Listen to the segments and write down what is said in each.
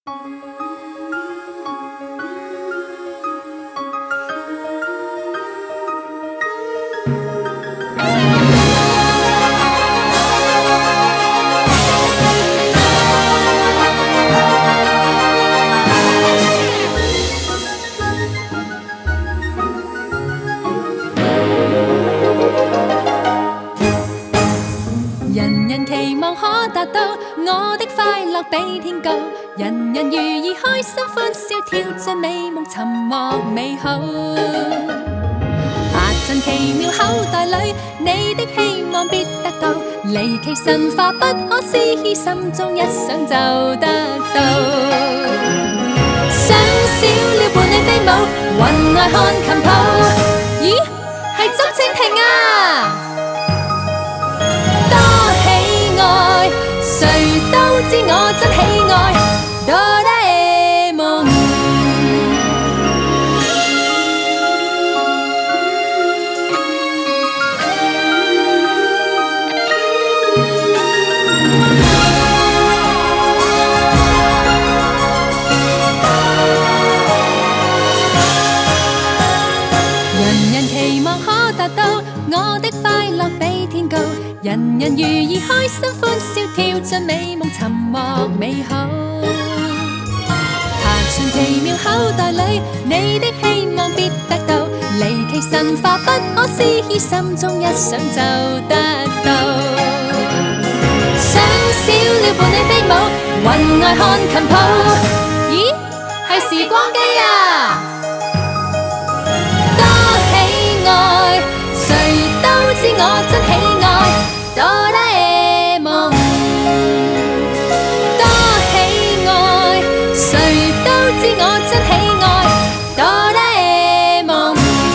人人期望可達到我的快樂比天高，人人如意開心歡笑跳進美夢尋獲美好。爬進奇妙口袋裏，你的希望必得到，離奇神化不可思議，心中一想就得到。想小鳥伴你飛舞，雲外看琴譜，咦，係竹蜻蜓啊！誰都知我真喜愛哆啦 A 夢。人人期望可達到我的快樂比天高，人人如意開心歡笑跳進美夢尋獲美好。爬進奇妙口袋裏，你的希望必得到，離奇神化不可思議，心中一想就得到。想小鳥伴你飛舞，雲外看琴譜，咦，係時光機啊！多喜愛，誰都知我真喜愛哆啦 A 夢。多喜愛，誰都知我真喜愛哆啦 A 夢。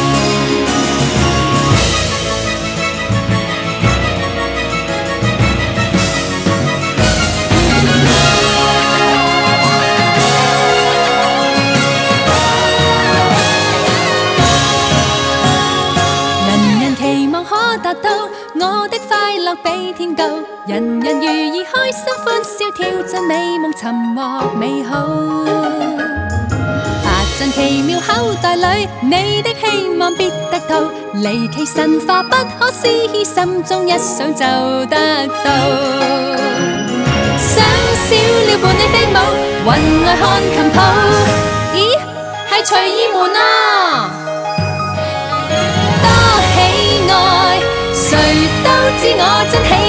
人人期望可達到我的快樂比天高，人人如意開心歡笑跳進美夢尋獲美好。爬進奇妙口袋裏，你的希望必得到，離奇神化不可思議，心中一想就得到。想小鳥伴你飛舞，雲外看琴譜，咦，係隨意門啊！多喜愛，誰都知我真喜